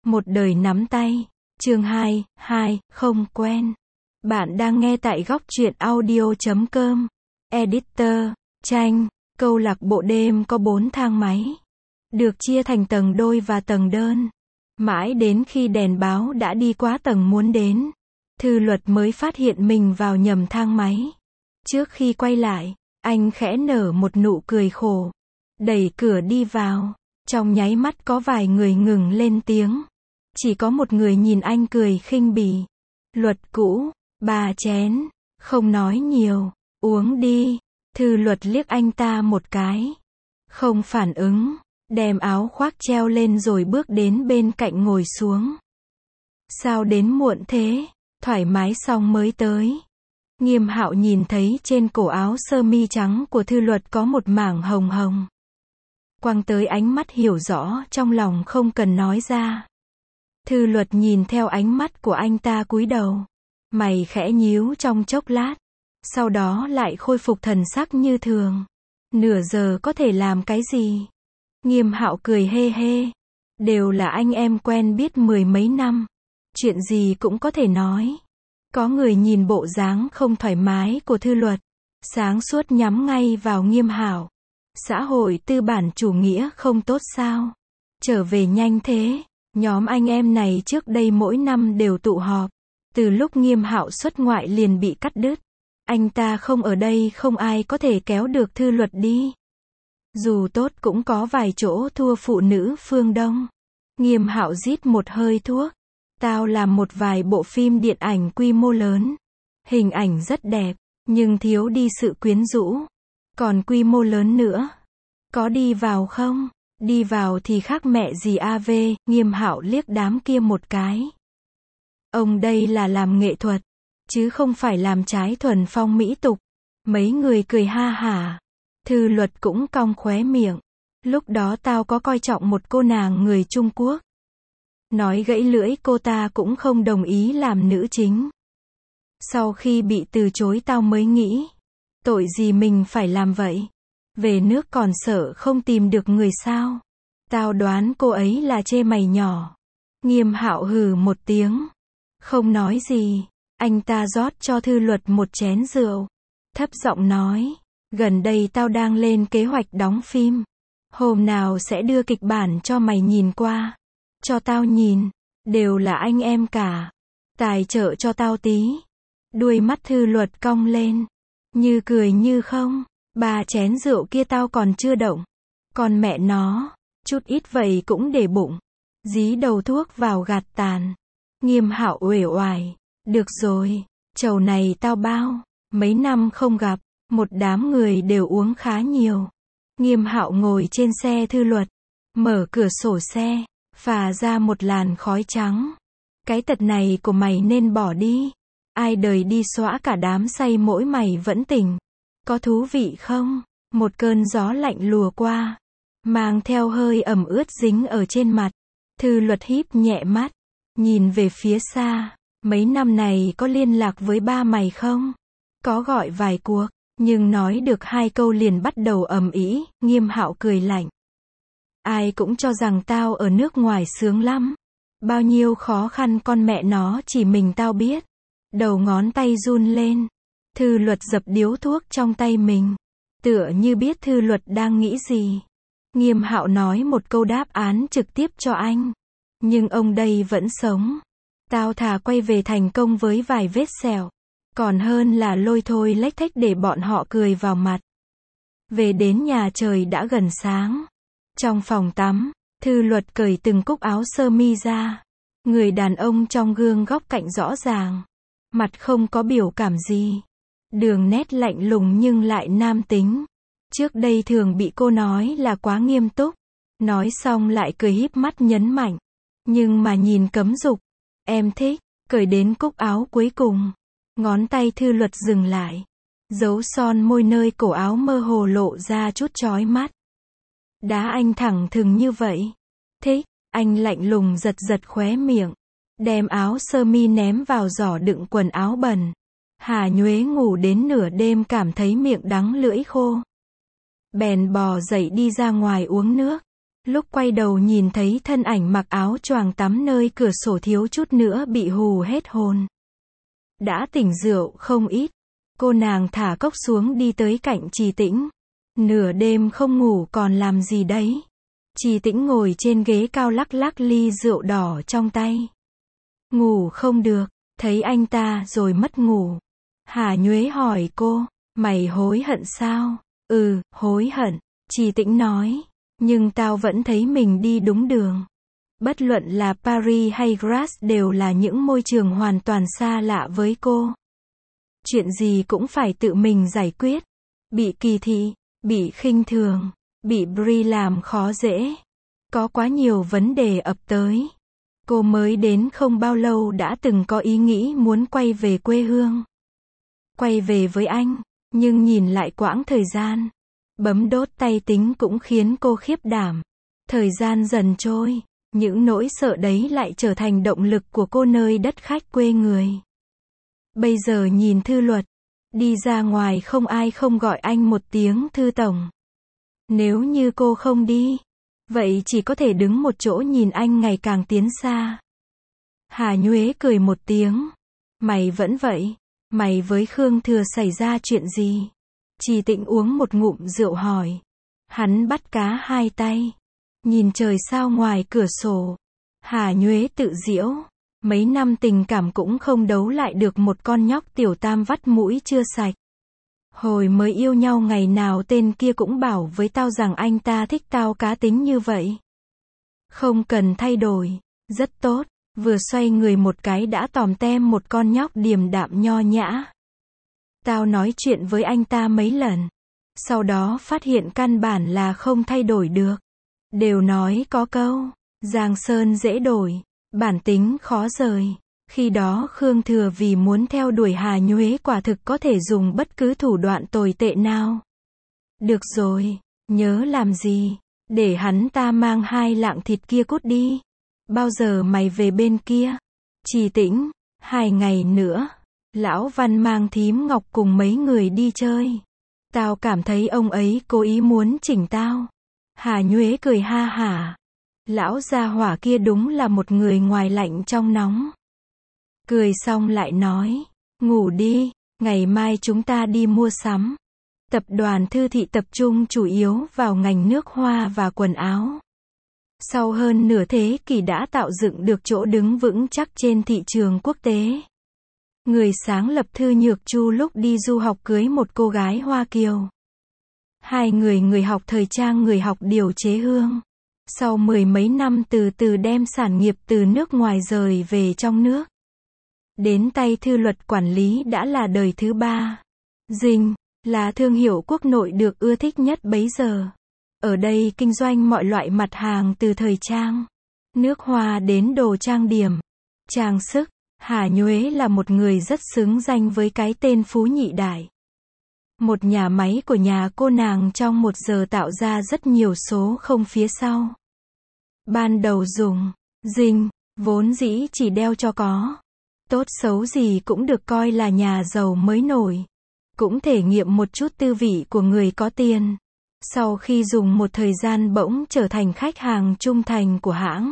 Một đời nắm tay. Chương 2, không quen. Bạn đang nghe tại góc truyện audio.com. Editor, tranh, câu lạc bộ đêm có 4 thang máy. Được chia thành tầng đôi và tầng đơn. Mãi đến khi đèn báo đã đi qua tầng muốn đến, Thư Luật mới phát hiện mình vào nhầm thang máy. Trước khi quay lại, anh khẽ nở một nụ cười khổ. Đẩy cửa đi vào. Trong nháy mắt có vài người ngừng lên tiếng. Chỉ có một người nhìn anh cười khinh bỉ. Luật cũ, 3 chén, không nói nhiều, uống đi. Thư Luật liếc anh ta một cái. Không phản ứng, đem áo khoác treo lên rồi bước đến bên cạnh ngồi xuống. Sao đến muộn thế? Thoải mái xong mới tới. Nghiêm Hạo nhìn thấy trên cổ áo sơ mi trắng của Thư Luật có một mảng hồng hồng. Quăng tới ánh mắt hiểu rõ trong lòng không cần nói ra. Thư Luật nhìn theo ánh mắt của anh ta cúi đầu. Mày khẽ nhíu trong chốc lát. Sau đó lại khôi phục thần sắc như thường. Nửa giờ có thể làm cái gì? Nghiêm Hạo cười hê hê. Đều là anh em quen biết 10 mấy năm. Chuyện gì cũng có thể nói. Có người nhìn bộ dáng không thoải mái của Thư Luật. Sáng suốt nhắm ngay vào Nghiêm Hạo. Xã hội tư bản chủ nghĩa không tốt sao? Trở về nhanh thế. Nhóm anh em này trước đây mỗi năm đều tụ họp. Từ lúc Nghiêm Hạo xuất ngoại liền bị cắt đứt. Anh ta không ở đây không ai có thể kéo được Thư Luật đi. Dù tốt cũng có vài chỗ thua phụ nữ phương Đông. Nghiêm Hạo rít một hơi thuốc. Tao làm một vài bộ phim điện ảnh quy mô lớn. Hình ảnh rất đẹp, nhưng thiếu đi sự quyến rũ. Còn quy mô lớn nữa. Có đi vào không? Đi vào thì khác mẹ gì AV, Nghiêm Hạo liếc đám kia một cái. Ông đây là làm nghệ thuật, chứ không phải làm trái thuần phong mỹ tục. Mấy người cười ha hả. Thư Luật cũng cong khóe miệng. Lúc đó tao có coi trọng một cô nàng người Trung Quốc. Nói gãy lưỡi cô ta cũng không đồng ý làm nữ chính. Sau khi bị từ chối tao mới nghĩ. Tội gì mình phải làm vậy? Về nước còn sợ không tìm được người sao? Tao đoán cô ấy là chê mày nhỏ. Nghiêm Hạo hừ một tiếng. Không nói gì. Anh ta rót cho Thư Luật một chén rượu. Thấp giọng nói. Gần đây tao đang lên kế hoạch đóng phim. Hôm nào sẽ đưa kịch bản cho mày nhìn qua. Cho tao nhìn. Đều là anh em cả. Tài trợ cho tao tí. Đuôi mắt Thư Luật cong lên. Như cười như không. 3 chén rượu kia tao còn chưa động. Còn mẹ nó. Chút ít vậy cũng để bụng. Dí đầu thuốc vào gạt tàn. Nghiêm Hạo uể oải. Được rồi. Chầu này tao bao. Mấy năm không gặp. Một đám người đều uống khá nhiều. Nghiêm Hạo ngồi trên xe Thư Luật. Mở cửa sổ xe. Phả ra một làn khói trắng. Cái tật này của mày nên bỏ đi. Ai đời đi xóa cả đám say mỗi mày vẫn tỉnh. Có thú vị không? Một cơn gió lạnh lùa qua. Mang theo hơi ẩm ướt dính ở trên mặt. Thư Luật híp nhẹ mắt. Nhìn về phía xa. Mấy năm này có liên lạc với ba mày không? Có gọi vài cuộc. Nhưng nói được 2 câu liền bắt đầu ầm ĩ. Nghiêm Hạo cười lạnh. Ai cũng cho rằng tao ở nước ngoài sướng lắm. Bao nhiêu khó khăn con mẹ nó chỉ mình tao biết. Đầu ngón tay run lên. Thư Luật dập điếu thuốc trong tay mình. Tựa như biết Thư Luật đang nghĩ gì. Nghiêm Hạo nói một câu đáp án trực tiếp cho anh. Nhưng ông đây vẫn sống. Tao thà quay về thành công với vài vết sẹo. Còn hơn là lôi thôi lếch thếch để bọn họ cười vào mặt. Về đến nhà trời đã gần sáng. Trong phòng tắm, Thư Luật cởi từng cúc áo sơ mi ra. Người đàn ông trong gương góc cạnh rõ ràng. Mặt không có biểu cảm gì. Đường nét lạnh lùng nhưng lại nam tính. Trước đây thường bị cô nói là quá nghiêm túc. Nói xong lại cười híp mắt nhấn mạnh. Nhưng mà nhìn cấm dục. Em thích. Cởi đến cúc áo cuối cùng. Ngón tay Thư Luật dừng lại. Dấu son môi nơi cổ áo mơ hồ lộ ra chút chói mắt. Đá anh thẳng thừng như vậy. Thích. Anh lạnh lùng giật giật khóe miệng. Đem áo sơ mi ném vào giỏ đựng quần áo bẩn. Hà Nhuế ngủ đến nửa đêm cảm thấy miệng đắng lưỡi khô. Bèn bò dậy đi ra ngoài uống nước. Lúc quay đầu nhìn thấy thân ảnh mặc áo choàng tắm nơi cửa sổ thiếu chút nữa bị hù hết hồn. Đã tỉnh rượu không ít, cô nàng thả cốc xuống đi tới cạnh Trì Tĩnh. Nửa đêm không ngủ còn làm gì đấy? Trì Tĩnh ngồi trên ghế cao lắc lắc ly rượu đỏ trong tay. Ngủ không được, thấy anh ta rồi mất ngủ. Hà Nhuế hỏi cô, mày hối hận sao? Ừ, hối hận, Trì Tĩnh nói. Nhưng tao vẫn thấy mình đi đúng đường. Bất luận là Paris hay Grasse đều là những môi trường hoàn toàn xa lạ với cô. Chuyện gì cũng phải tự mình giải quyết. Bị kỳ thị, bị khinh thường, bị Bri làm khó dễ. Có quá nhiều vấn đề ập tới. Cô mới đến không bao lâu đã từng có ý nghĩ muốn quay về quê hương. Quay về với anh, nhưng nhìn lại quãng thời gian. Bấm đốt tay tính cũng khiến cô khiếp đảm. Thời gian dần trôi, những nỗi sợ đấy lại trở thành động lực của cô nơi đất khách quê người. Bây giờ nhìn Thư Luật, đi ra ngoài không ai không gọi anh một tiếng Thư Tổng. Nếu như cô không đi, vậy chỉ có thể đứng một chỗ nhìn anh ngày càng tiến xa. Hà Nhuế cười một tiếng. Mày vẫn vậy, mày với Khương Thừa xảy ra chuyện gì? Trì Tĩnh uống một ngụm rượu hỏi. Hắn bắt cá hai tay, nhìn trời sao ngoài cửa sổ. Hà Nhuế tự giễu. Mấy năm tình cảm cũng không đấu lại được một con nhóc tiểu tam vắt mũi chưa sạch. Hồi mới yêu nhau ngày nào tên kia cũng bảo với tao rằng anh ta thích tao cá tính như vậy. Không cần thay đổi, rất tốt. Vừa xoay người một cái đã tòm tem một con nhóc điềm đạm nho nhã. Tao nói chuyện với anh ta mấy lần. Sau đó phát hiện căn bản là không thay đổi được. Đều nói có câu, Giang sơn dễ đổi, bản tính khó rời. Khi đó Khương Thừa vì muốn theo đuổi Hà Nhuế quả thực có thể dùng bất cứ thủ đoạn tồi tệ nào. Được rồi, nhớ làm gì, để hắn ta mang hai lạng thịt kia cút đi. Bao giờ mày về bên kia? Trì Tĩnh, 2 ngày nữa. Lão Văn mang thím Ngọc cùng mấy người đi chơi. Tao cảm thấy ông ấy cố ý muốn chỉnh tao. Hà Nhuế cười ha hả. Lão gia hỏa kia đúng là một người ngoài lạnh trong nóng. Cười xong lại nói, ngủ đi, ngày mai chúng ta đi mua sắm. Tập đoàn Thư Thị tập trung chủ yếu vào ngành nước hoa và quần áo. Sau hơn nửa thế kỷ đã tạo dựng được chỗ đứng vững chắc trên thị trường quốc tế. Người sáng lập Thư Nhược Chu lúc đi du học cưới một cô gái Hoa Kiều. Hai người học thời trang người học điều chế hương. Sau 10 mấy năm từ từ đem sản nghiệp từ nước ngoài rời về trong nước. Đến tay Thư Luật quản lý đã là đời thứ 3. Dinh là thương hiệu quốc nội được ưa thích nhất bấy giờ. Ở đây kinh doanh mọi loại mặt hàng từ thời trang, nước hoa đến đồ trang điểm, trang sức. Hà Nhuế là một người rất xứng danh với cái tên Phú Nhị Đại. Một nhà máy của nhà cô nàng trong 1 giờ tạo ra rất nhiều số không phía sau. Ban đầu dùng Dinh, vốn dĩ chỉ đeo cho có. Tốt xấu gì cũng được coi là nhà giàu mới nổi. Cũng thể nghiệm một chút tư vị của người có tiền. Sau khi dùng một thời gian bỗng trở thành khách hàng trung thành của hãng.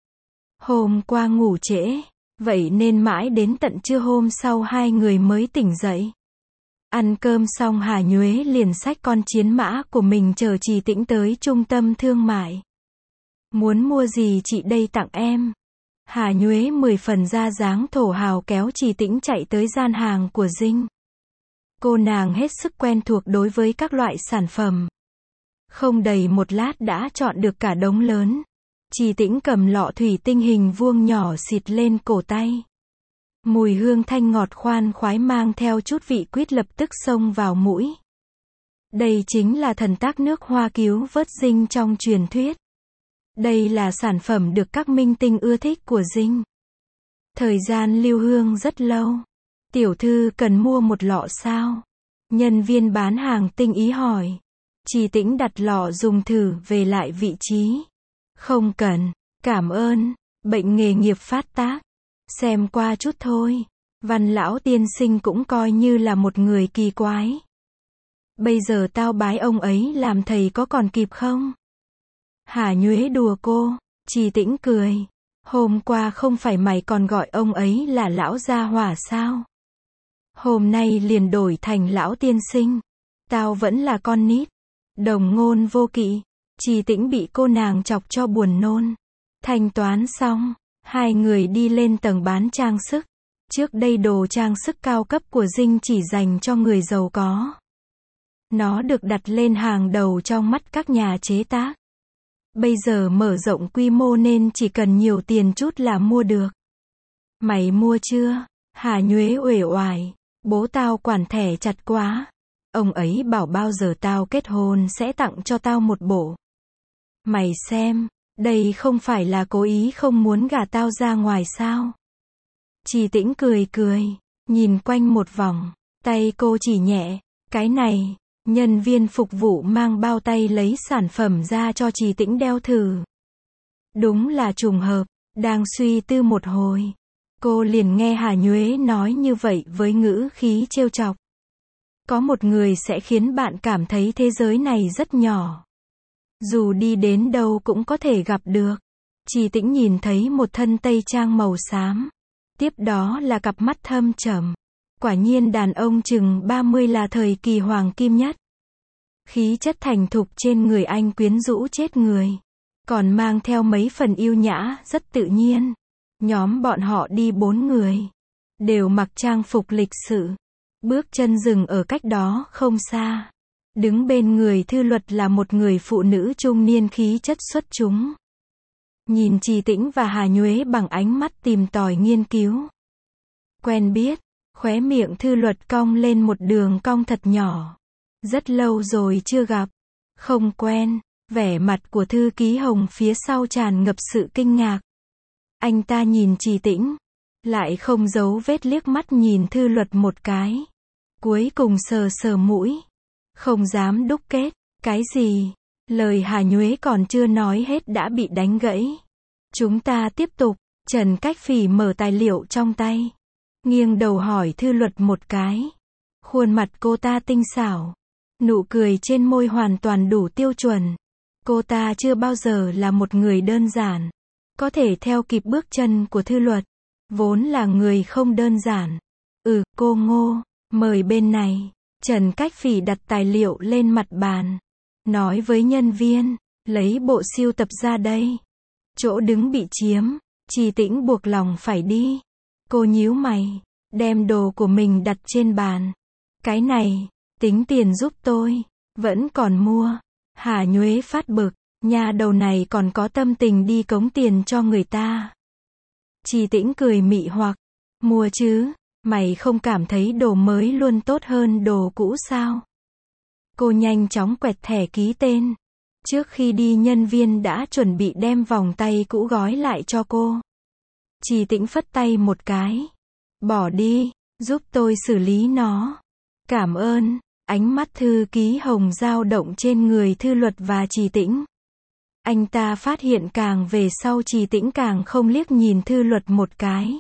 Hôm qua ngủ trễ, vậy nên mãi đến tận trưa hôm sau hai người mới tỉnh dậy. Ăn cơm xong Hà Nhuế liền xách con chiến mã của mình chờ Trì Tĩnh tới trung tâm thương mại. Muốn mua gì chị đây tặng em. Hà Nhuế 10 phần ra dáng thổ hào kéo Trì Tĩnh chạy tới gian hàng của Dinh. Cô nàng hết sức quen thuộc đối với các loại sản phẩm. Không đầy một lát đã chọn được cả đống lớn. Trì Tĩnh cầm lọ thủy tinh hình vuông nhỏ xịt lên cổ tay. Mùi hương thanh ngọt khoan khoái mang theo chút vị quýt lập tức xông vào mũi. Đây chính là thần tác nước hoa cứu vớt Dinh trong truyền thuyết. Đây là sản phẩm được các minh tinh ưa thích của Dinh. Thời gian lưu hương rất lâu. Tiểu thư cần mua một lọ sao? Nhân viên bán hàng tinh ý hỏi. Trì Tĩnh đặt lọ dùng thử về lại vị trí. Không cần, cảm ơn, bệnh nghề nghiệp phát tác. Xem qua chút thôi. Văn lão tiên sinh cũng coi như là một người kỳ quái. Bây giờ tao bái ông ấy làm thầy có còn kịp không? Hà Nhuế đùa cô. Trì Tĩnh cười. Hôm qua không phải mày còn gọi ông ấy là lão gia hỏa sao? Hôm nay liền đổi thành lão tiên sinh. Tao vẫn là con nít. Đồng ngôn vô kỵ. Trì Tĩnh bị cô nàng chọc cho buồn nôn. Thanh toán xong, hai người đi lên tầng bán trang sức. Trước đây đồ trang sức cao cấp của Dinh chỉ dành cho người giàu có. Nó được đặt lên hàng đầu trong mắt các nhà chế tác. Bây giờ mở rộng quy mô nên chỉ cần nhiều tiền chút là mua được. Mày mua chưa? Hà Nhuế uể oải. Bố tao quản thẻ chặt quá. Ông ấy bảo bao giờ tao kết hôn sẽ tặng cho tao một bộ. Mày xem, đây không phải là cố ý không muốn gả tao ra ngoài sao? Trì Tĩnh cười cười, nhìn quanh một vòng, tay cô chỉ nhẹ, cái này, nhân viên phục vụ mang bao tay lấy sản phẩm ra cho Trì Tĩnh đeo thử. Đúng là trùng hợp, đang suy tư một hồi, cô liền nghe Hà Nhuế nói như vậy với ngữ khí trêu chọc. Có một người sẽ khiến bạn cảm thấy thế giới này rất nhỏ. Dù đi đến đâu cũng có thể gặp được. Trì Tĩnh nhìn thấy một thân tây trang màu xám. Tiếp đó là cặp mắt thâm trầm. Quả nhiên đàn ông chừng 30 là thời kỳ hoàng kim nhất. Khí chất thành thục trên người anh quyến rũ chết người. Còn mang theo mấy phần yêu nhã, rất tự nhiên. Nhóm bọn họ đi 4 người. Đều mặc trang phục lịch sự. Bước chân dừng ở cách đó không xa. Đứng bên người Thư Luật là một người phụ nữ trung niên khí chất xuất chúng. Nhìn Trì Tĩnh và Hà Nhuế bằng ánh mắt tìm tòi nghiên cứu. Quen biết, khóe miệng Thư Luật cong lên một đường cong thật nhỏ. Rất lâu rồi chưa gặp. Không quen, vẻ mặt của thư ký Hồng phía sau tràn ngập sự kinh ngạc. Anh ta nhìn Trì Tĩnh, lại không giấu vết liếc mắt nhìn Thư Luật một cái. Cuối cùng sờ sờ mũi. Không dám đúc kết. Cái gì? Lời Hà Nhuế còn chưa nói hết đã bị đánh gãy. Chúng ta tiếp tục. Trần Cách Phỉ mở tài liệu trong tay. Nghiêng đầu hỏi Thư Luật một cái. Khuôn mặt cô ta tinh xảo. Nụ cười trên môi hoàn toàn đủ tiêu chuẩn. Cô ta chưa bao giờ là một người đơn giản. Có thể theo kịp bước chân của Thư Luật. Vốn là người không đơn giản. Cô Ngô, mời bên này. Trần Cách Phỉ đặt tài liệu lên mặt bàn. Nói với nhân viên, lấy bộ sưu tập ra đây. Chỗ đứng bị chiếm, Trì Tĩnh buộc lòng phải đi. Cô nhíu mày, đem đồ của mình đặt trên bàn. Cái này, tính tiền giúp tôi, vẫn còn mua. Hà Nhuế phát bực, nhà đầu này còn có tâm tình đi cống tiền cho người ta. Trì Tĩnh cười mị hoặc, mua chứ, mày không cảm thấy đồ mới luôn tốt hơn đồ cũ sao? Cô nhanh chóng quẹt thẻ ký tên. Trước khi đi nhân viên đã chuẩn bị đem vòng tay cũ gói lại cho cô. Trì Tĩnh phất tay một cái. Bỏ đi, giúp tôi xử lý nó. Cảm ơn. Ánh mắt thư ký Hồng dao động trên người Thư Luật và Trì Tĩnh. Anh ta phát hiện càng về sau Trì Tĩnh càng không liếc nhìn Thư Luật một cái.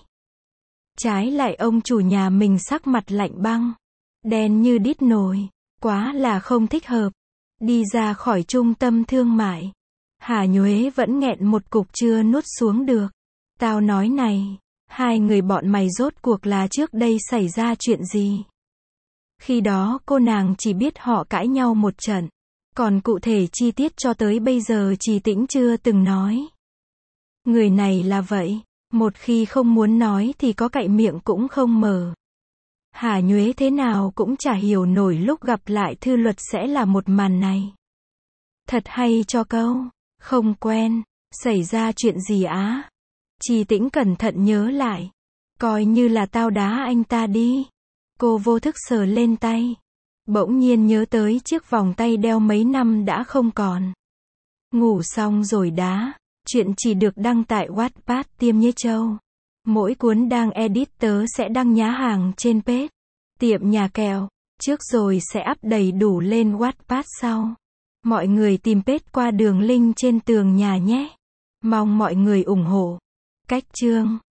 Trái lại ông chủ nhà mình sắc mặt lạnh băng. Đen như đít nồi. Quá là không thích hợp. Đi ra khỏi trung tâm thương mại. Hà Nhuế vẫn nghẹn một cục chưa nuốt xuống được. Tao nói này, hai người bọn mày rốt cuộc là trước đây xảy ra chuyện gì? Khi đó cô nàng chỉ biết họ cãi nhau một trận. Còn cụ thể chi tiết cho tới bây giờ Trì Tĩnh chưa từng nói. Người này là vậy. Một khi không muốn nói thì có cạy miệng cũng không mở. Hà Nhuế thế nào cũng chả hiểu nổi lúc gặp lại Thư Luật sẽ là một màn này. Thật hay cho câu. Không quen. Xảy ra chuyện gì á? Trì Tĩnh cẩn thận nhớ lại. Coi như là tao đá anh ta đi. Cô vô thức sờ lên tay. Bỗng nhiên nhớ tới chiếc vòng tay đeo mấy năm đã không còn. Ngủ xong rồi đá. Chuyện chỉ được đăng tại Wattpad Tiêm Nhế Châu. Mỗi cuốn đang edit tớ sẽ đăng nhá hàng trên page Tiệm Nhà Kẹo. Trước rồi sẽ up đầy đủ lên Wattpad sau. Mọi người tìm page qua đường link trên tường nhà nhé. Mong mọi người ủng hộ. Cách chương